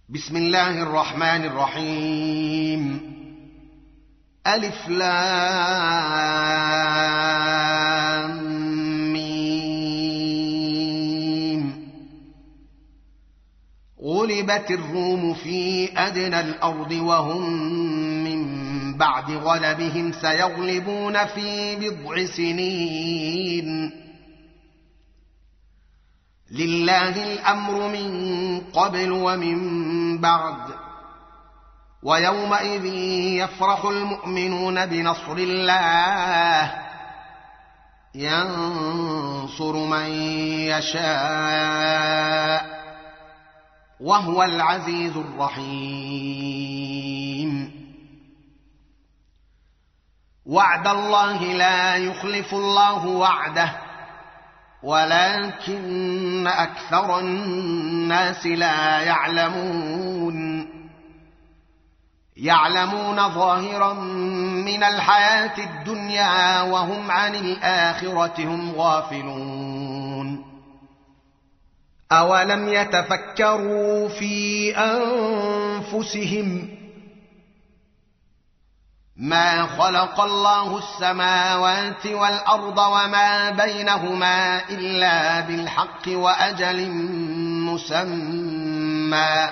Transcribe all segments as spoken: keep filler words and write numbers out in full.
بسم الله الرحمن الرحيم. ألف لام ميم. غلبت الروم في أدنى الأرض وهم من بعد غلبهم سيغلبون في بضع سنين. لله الأمر من قبل ومن بعد، ويومئذ يفرح المؤمنون بنصر الله ينصر من يشاء وهو العزيز الرحيم. وعد الله لا يخلف الله وعده ولكن أكثر الناس لا يعلمون. يعلمون ظاهرا من الحياة الدنيا وهم عن الآخرة هم غافلون. أولم يتفكروا في أنفسهم ما خلق الله السماوات والأرض وما بينهما إلا بالحق وأجل مسمى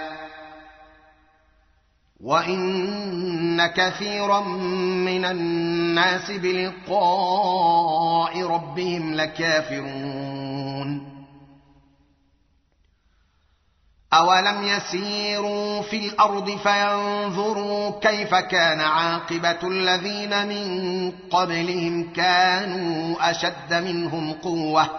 وإن كثيرا من الناس بلقاء ربهم لكافرون. أولم يسيروا في الأرض فينظروا كيف كان عاقبة الذين من قبلهم كانوا أشد منهم قوة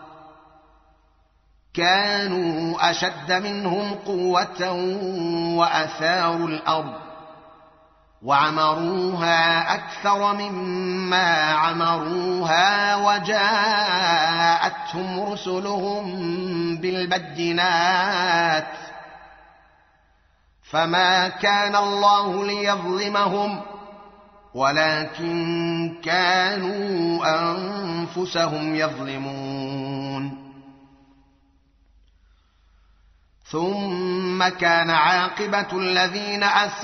كانوا أشد منهم قوة وأثاروا الأرض وعمروها أكثر مما عمروها وجاءتهم رسلهم بالبينات فما كان الله ليظلمهم ولكن كانوا أنفسهم يظلمون. ثم كان عاقبة الذين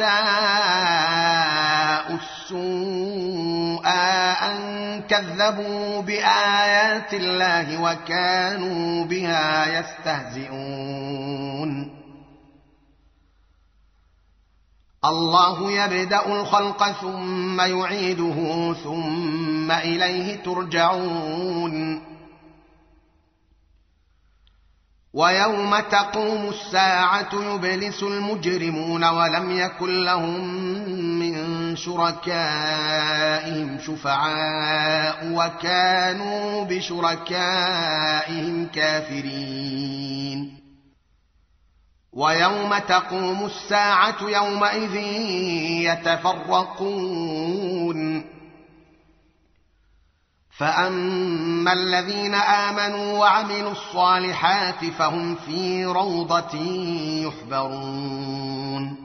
أساءوا السوء أن كذبوا بآيات الله وكانوا بها يستهزئون. الله يبدأ الخلق ثم يعيده ثم إليه ترجعون. ويوم تقوم الساعة يبلس المجرمون ولم يكن لهم من شركائهم شفعاء وكانوا بشركائهم كافرين. ويوم تقوم الساعة يومئذ يتفرقون. فأما الذين آمنوا وعملوا الصالحات فهم في روضة يحبرون.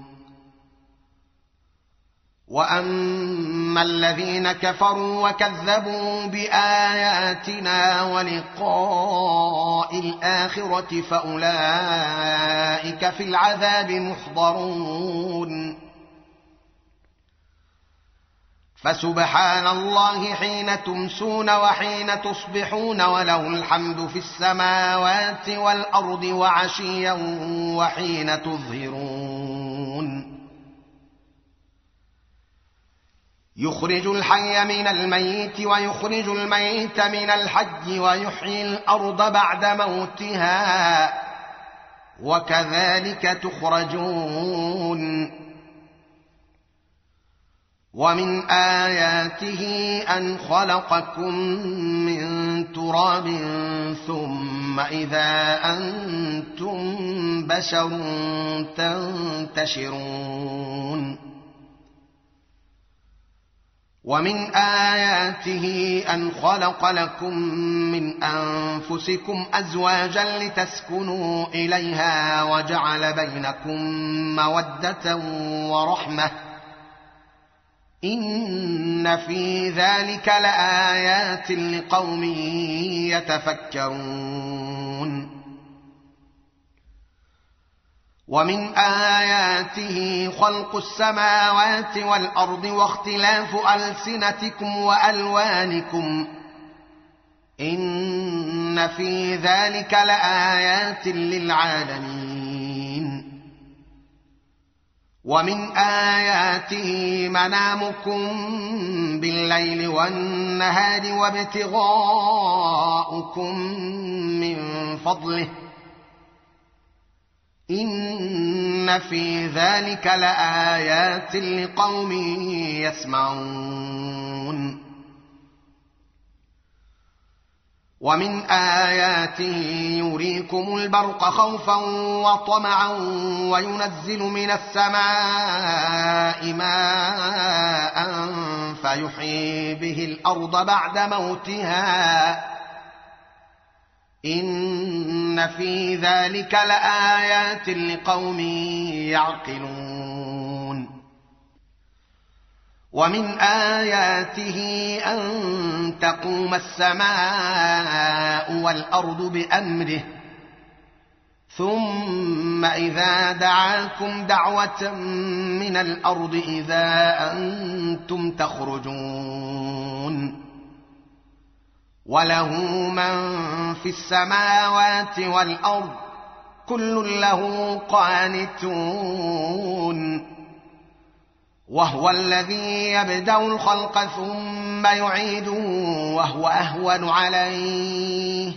وأما الذين كفروا وكذبوا بآياتنا ولقاء الآخرة فأولئك في العذاب محضرون. فسبحان الله حين تمسون وحين تصبحون وله الحمد في السماوات والأرض وعشيا وحين تظهرون. يخرج الحي من الميت ويخرج الميت من الحي ويحيي الأرض بعد موتها وكذلك تخرجون. ومن آياته أن خلقكم من تراب ثم إذا أنتم بشر تنتشرون. ومن آياته أن خلق لكم من أنفسكم أزواجا لتسكنوا إليها وجعل بينكم مودة ورحمة إن في ذلك لآيات لقوم يتفكرون ومن آياته خلق السماوات والأرض واختلاف ألسنتكم وألوانكم إن في ذلك لآيات للعالمين. ومن آياته منامكم بالليل والنهار وابتغاؤكم من فضله إن في ذلك لآيات لقوم يسمعون. ومن آياته يريكم البرق خوفا وطمعا وينزل من السماء ماء فيحيي به الأرض بعد موتها إن في ذلك لآيات لقوم يعقلون. ومن آياته أن تقوم السماء والأرض بأمره ثم إذا دعاكم دعوة من الأرض إذا أنتم تخرجون. وله من في السماوات والأرض كل له قانتون. وهو الذي يبدأ الخلق ثم يعيده وهو أهون عليه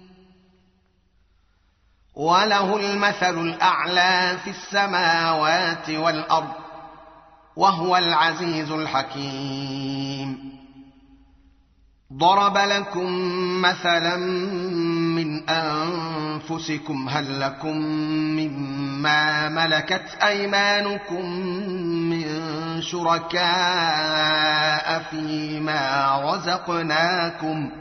وله المثل الأعلى في السماوات والأرض وهو العزيز الحكيم. ضرب لكم مثلا من أنفسكم هل لكم مما ملكت أيمانكم من شركاء فيما رزقناكم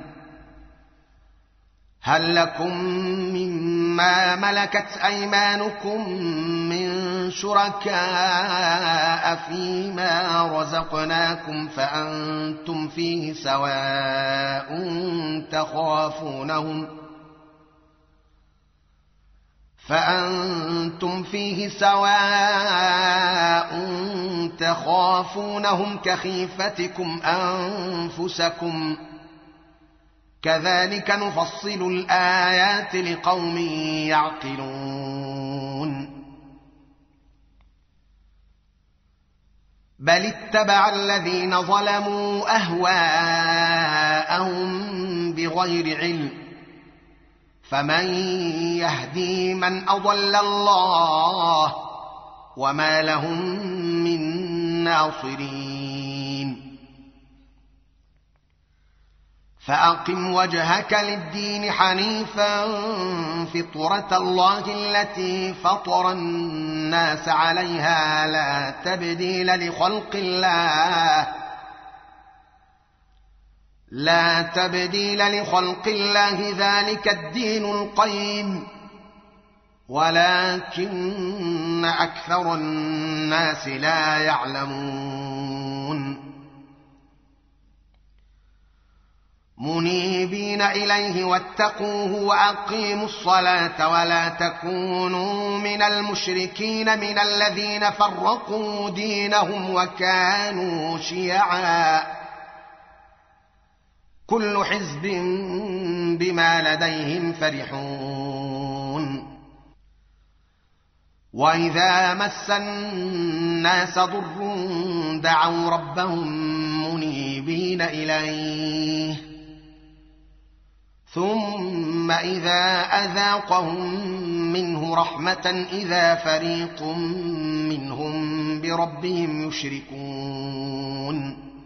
هل لكم مما ملكت أيمانكم من شركاء فيما رزقناكم فأنتم فيه سواء تخافونهم فأنتم فيه سواء تخافونهم كخيفتكم أنفسكم كذلك نفصل الآيات لقوم يعقلون. بل اتبع الذين ظلموا أهواءهم بغير علم فمن يهدي من أضل الله وما لهم من ناصرين. فأقم وجهك للدين حنيفا فطرة الله التي فطر الناس عليها لا تبديل لخلق الله لا تبديل لخلق الله ذلك الدين القيم ولكن أكثر الناس لا يعلمون. منيبين إليه واتقوه وأقيموا الصلاة ولا تكونوا من المشركين من الذين فرقوا دينهم وكانوا شيعا كل حزب بما لديهم فرحون. وإذا مس الناس ضر دعوا ربهم منيبين إليه ثم إذا أذاقهم منه رحمة إذا فريق منهم بربهم يشركون.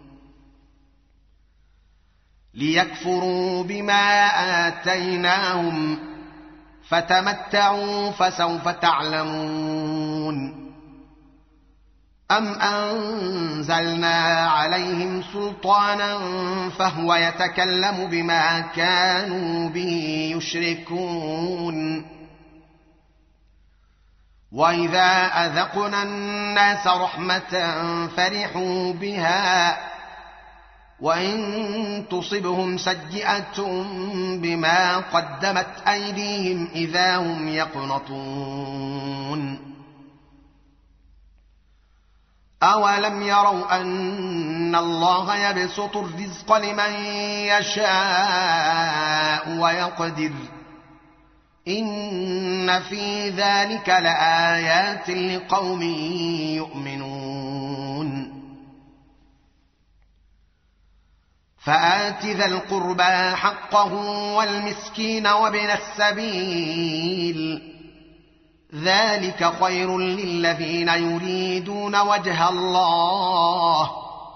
ليكفروا بما آتيناهم فتمتعوا فسوف تعلمون. أم أنزلنا عليهم سلطانا فهو يتكلم بما كانوا به يشركون. وإذا أذقنا الناس رحمة فرحوا بها وإن تصبهم سيئة بما قدمت أيديهم إذا هم يقنطون. أولم يروا أن الله يبسط الرزق لمن يشاء ويقدر إن في ذلك لآيات لقوم يؤمنون فآت ذا القربى حقه والمسكين وابن السبيل ذلك خير للذين يريدون وجه الله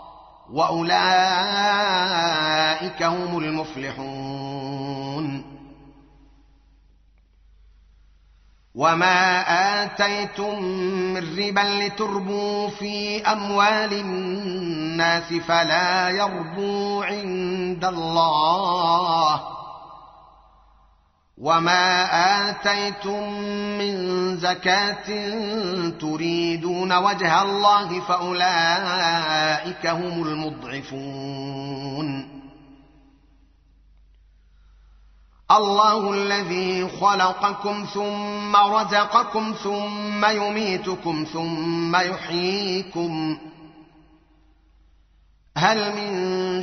وأولئك هم المفلحون وما آتيتم من ربا لتربوا في أموال الناس فلا يربو عند الله وما آتيتم من زكاة تريدون وجه الله فأولئك هم المضعفون الله الذي خلقكم ثم رزقكم ثم يميتكم ثم يحييكم هل من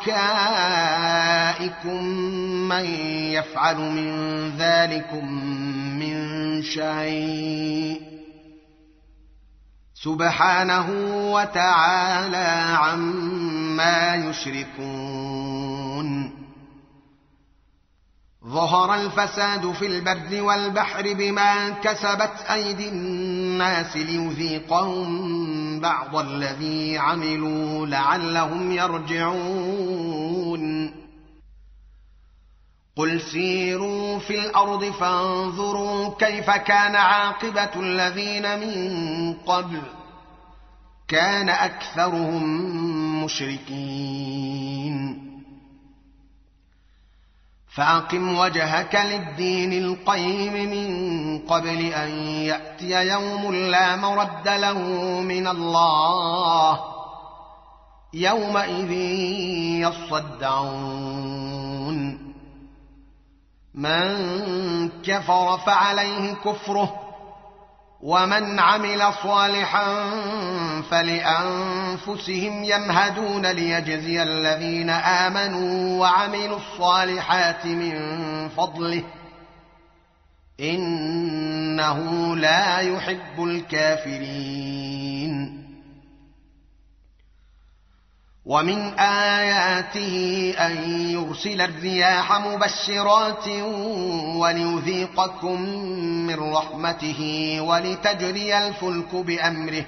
شركائكم من يفعل من ذلكم من شيء سبحانه وتعالى عما يشركون ظهر الفساد في البر والبحر بما كسبت أيدي الناس ليذيقهم بعض الذي عملوا لعلهم يرجعون قل سيروا في الأرض فانظروا كيف كان عاقبة الذين من قبل كان أكثرهم مشركين فأقم وجهك للدين القيم من قبل أن يأتي يوم لا مرد له من الله يومئذ يصدعون من كفر فعليه كفره ومن عمل صالحا فلأنفسهم يمهدون ليجزي الذين آمنوا وعملوا الصالحات من فضله إنه لا يحب الكافرين ومن آياته أن يرسل الرياح مبشرات وليذيقكم من رحمته ولتجري الفلك بأمره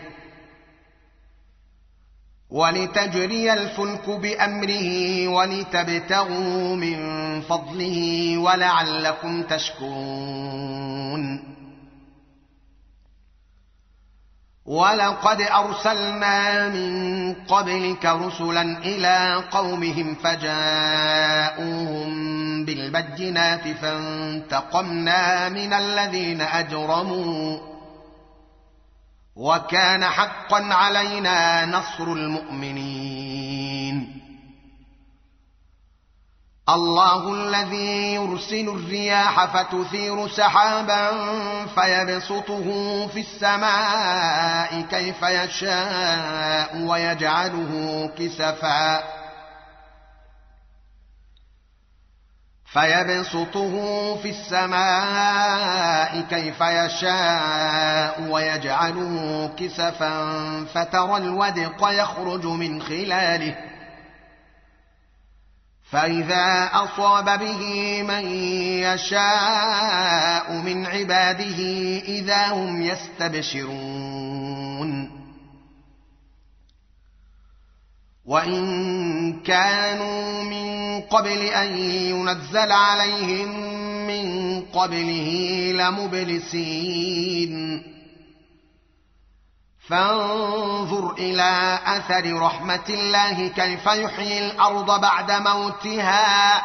ولتجري الفلك بأمره ولتبتغوا من فضله ولعلكم تشكرون ولقد أرسلنا من قبلك رسلا إلى قومهم فجاءوهم بالبينات فانتقمنا من الذين أجرموا وكان حقا علينا نصر المؤمنين الله الذي يرسل الرياح فتثير سحابا فيبسطه في السماء كيف يشاء ويجعله كسفا فيبسطه في السماء كيف يشاء ويجعله كسفا فترى الودق يخرج من خلاله فإذا أصاب به من يشاء من عباده إذا هم يستبشرون وإن كانوا من قبل أن ينزل عليهم من قبله لمبلسين فانظر إلى أثر رحمة الله كيف يحيي الأرض بعد موتها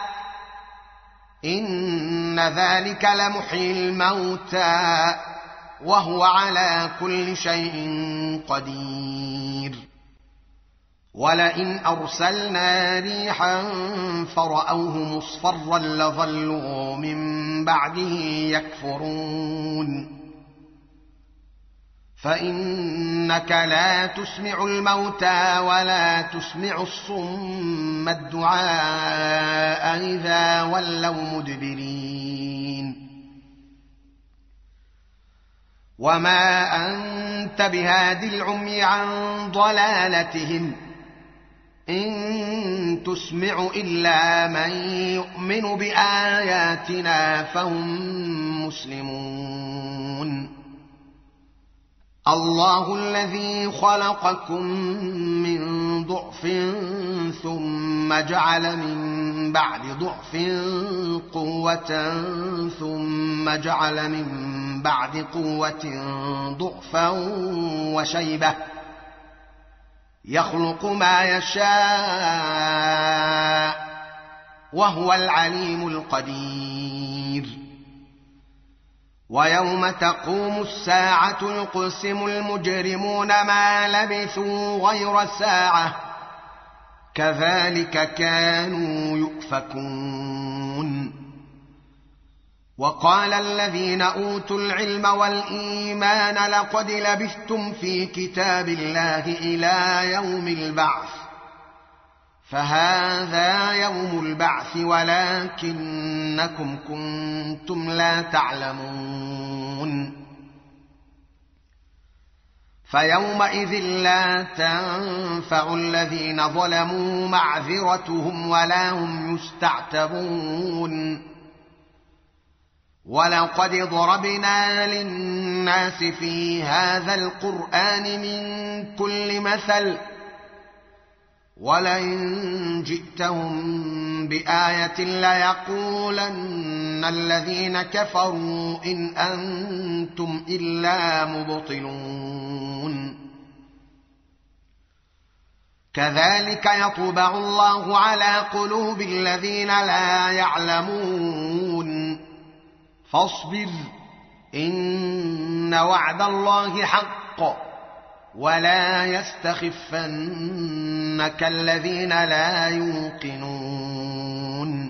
إن ذلك لمحيي الموتى وهو على كل شيء قدير ولئن أرسلنا ريحا فرأوه مصفرا لظلوا من بعده يكفرون فإنك لا تسمع الموتى ولا تسمع الصم الدعاء إذا ولوا مدبرين وما أنت بهاد العمي عن ضلالتهم إن تسمع إلا من يؤمن بآياتنا فهم مسلمون الله الذي خلقكم من ضعف ثم جعل من بعد ضعف قوة ثم جعل من بعد قوة ضعفا وشيبة يخلق ما يشاء وهو العليم القدير ويوم تقوم الساعة يقسم المجرمون ما لبثوا غير ساعة كذلك كانوا يؤفكون وقال الذين أوتوا العلم والإيمان لقد لبثتم في كتاب الله إلى يوم البعث فهذا يوم البعث ولكنكم كنتم لا تعلمون فيومئذ لا تنفع الذين ظلموا معذرتهم ولا هم يستعتبون ولقد ضربنا للناس في هذا القرآن من كل مثل ولئن جئتهم بآية ليقولن الذين كفروا إن أنتم إلا مبطلون كذلك يطبع الله على قلوب الذين لا يعلمون فاصبر إن وعد الله حق ولا يستخفنك الذين لا يوقنون